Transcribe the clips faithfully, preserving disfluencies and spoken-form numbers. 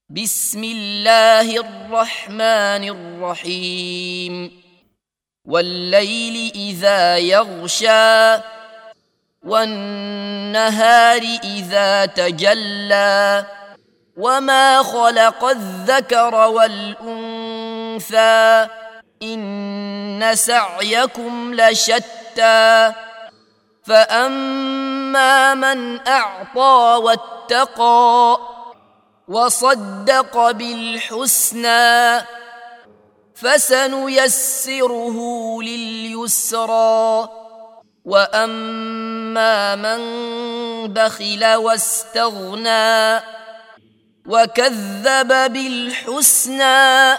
بسم الله الرحمن الرحيم والليل إذا يغشى والنهار إذا تجلى وما خلق الذكر والأنثى إن سعيكم لشتى فأما من أعطى واتقى وصدق بالحسنى فسنيسره لليسرى وأما من بخل واستغنى وكذب بالحسنى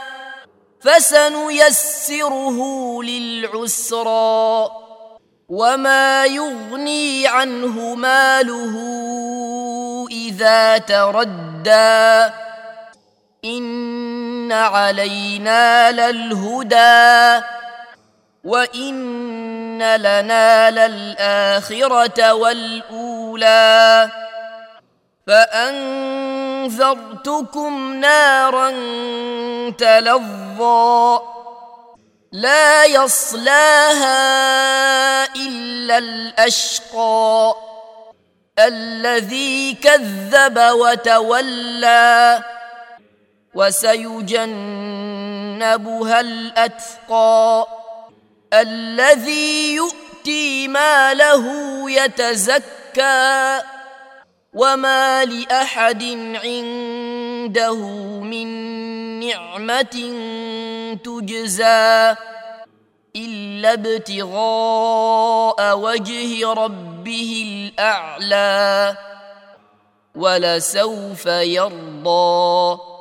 فسنيسره للعسرى وما يغني عنه ماله إذا تردى إن علينا للهدى وإن لنا للآخرة والأولى فأنذرتكم نارا تلظى لا يصلاها إلا الأشقى الذي كذب وتولى وسيجنبها الأتقى الذي يؤتي ماله يتزكى وما لأحد عنده من نعمة تجزى إلا ابتغاء وجه ربه الأعلى ولسوف يرضى.